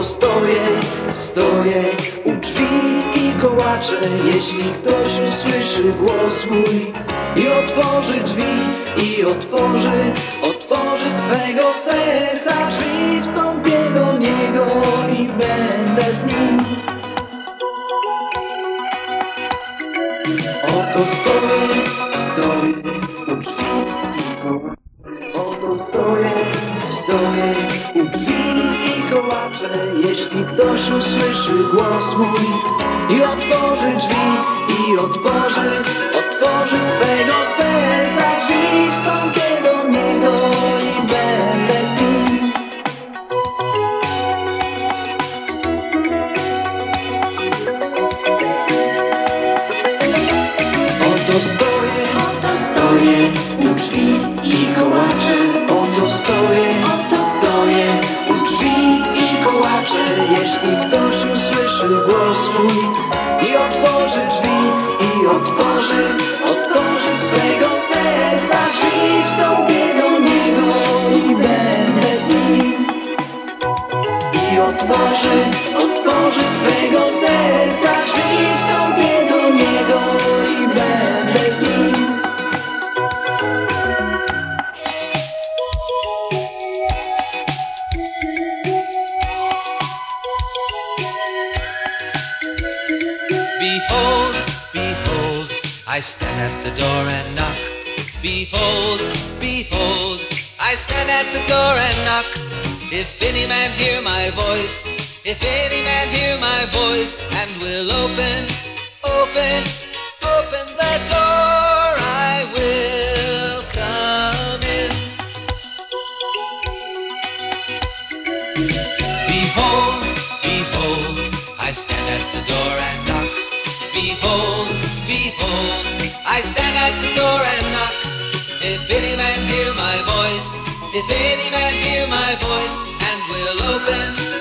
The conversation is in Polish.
Oto stoję, stoję u drzwi i kołaczę. Jeśli ktoś usłyszy głos mój i otworzy drzwi, i otworzy swego serca drzwi, wstąpię do niego i będę z nim. Oto stoję, stoję u drzwi i kołaczę. Oto stoję, stoję u drzwi i kołaczę. Jeśli ktoś usłyszy głos mój i otworzy drzwi, i otworzy swego serca drzwi, wstąpię do niego i będę z nim. Oto stoję u drzwi i kołaczę. Oto stoję u drzwi i kołaczę. Jeśli ktoś usłyszy głos mój i otworzy drzwi, i otworzy swego serca drzwi, wstąpię do niego i będę z nim. I otworzy swego serca drzwi, wstąpię do niego i będę z nim. Behold, behold, I stand at the door and knock. Behold, behold, I stand at the door and knock. If any man hear my voice, if any man hear my voice, and will open the door, I will come in. Behold, behold, I stand at the door and knock. Behold, behold, I stand at the door and knock. If any man hear my voice, if any man hear my voice, and will open